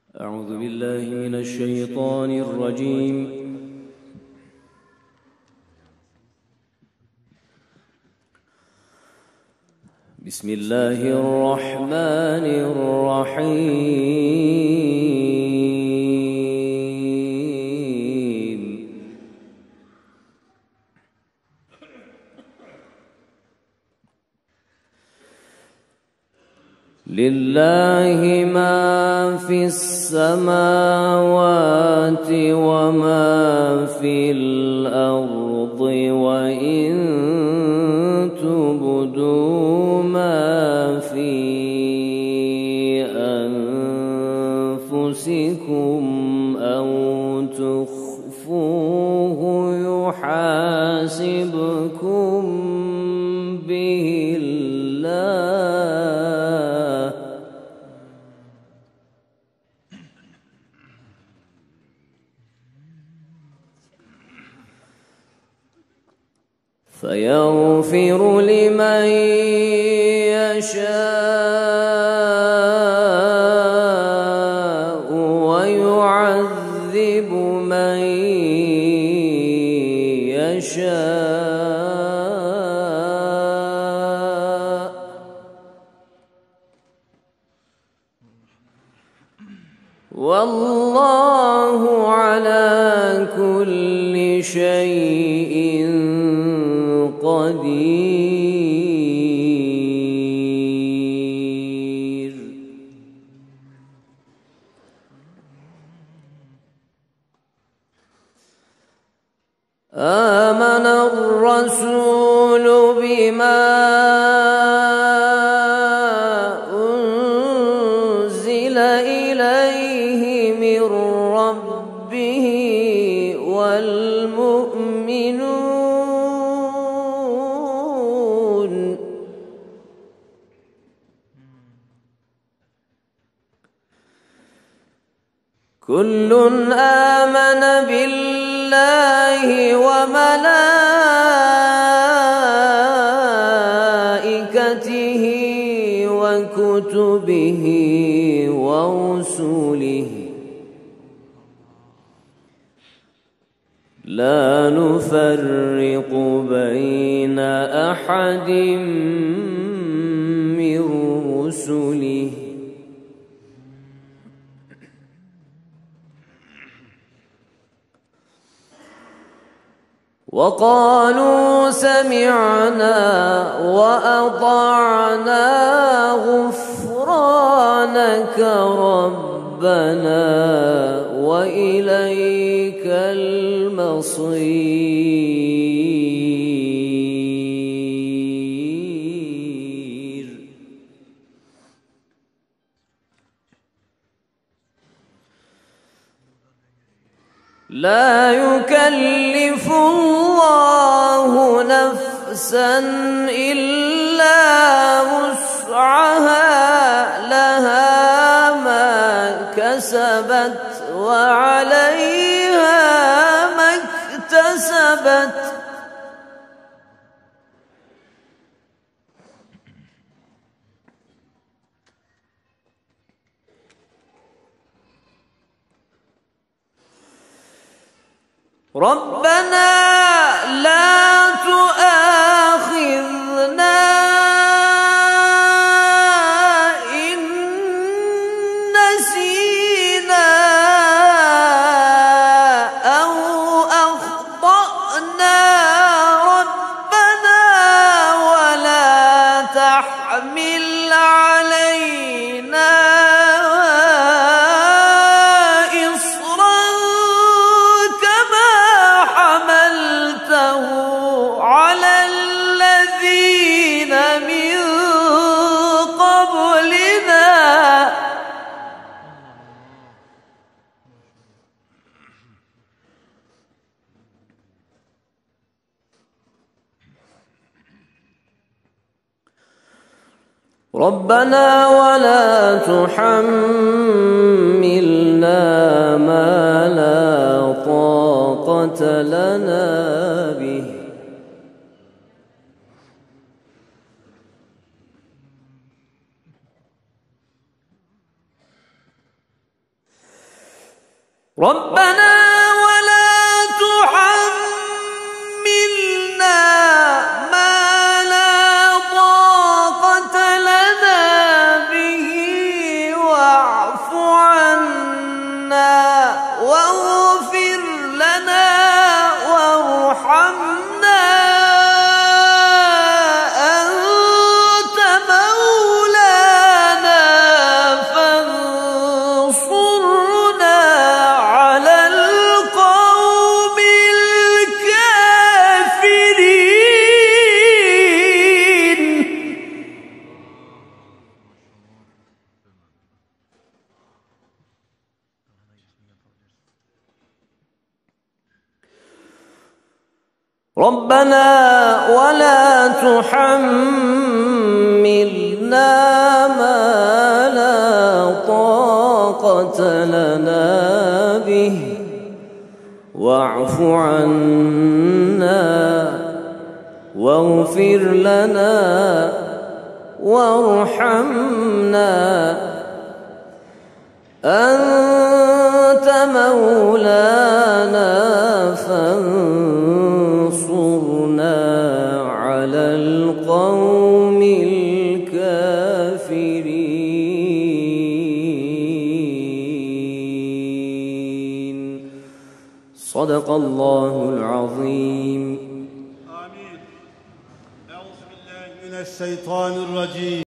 أعوذ بالله من الشيطان الرجيم. بسم الله الرحمن الرحيم. لله ما في السماوات وما في الأرض، وإن تبدوا ما في أنفسكم أو تخفوه يحاسبكم به الله، فيغفر لمن يشاء ويعذب من يشاء، والله على كل شيء قدير. آمن الرسول بما أنزل إليه من ربه والمؤمنون كل آمن بالله وملائكته وكتبه ورسله لا نفرق بين أحد من رسله، وقالوا سمعنا وأطعنا غفرانك ربنا وإليك المصير. لا يكلف الله نفسا إلا وسعها، لها ما كسبت وعليها ما اكتسبت، ربنا لا تؤاخذنا إن نسينا أو أخطأنا، ربنا ولا تحمل علينا على الذين من قبلنا، ربنا ولا تحملنا ما لا طاقة لنا به، ربنا ولا تحملنا ما لا طاقة لنا به واعف عنا واغفر لنا وارحمنا أنت مولانا فانصرنا على القوم الكافرين. ربنا ولا تحملنا ما لا طاقة لنا به واعف عنا واغفر لنا وارحمنا أنت مولانا فانصرنا على القوم الكافرين. صدق الله العظيم. آمين. أعوذ بالله من الشيطان الرجيم.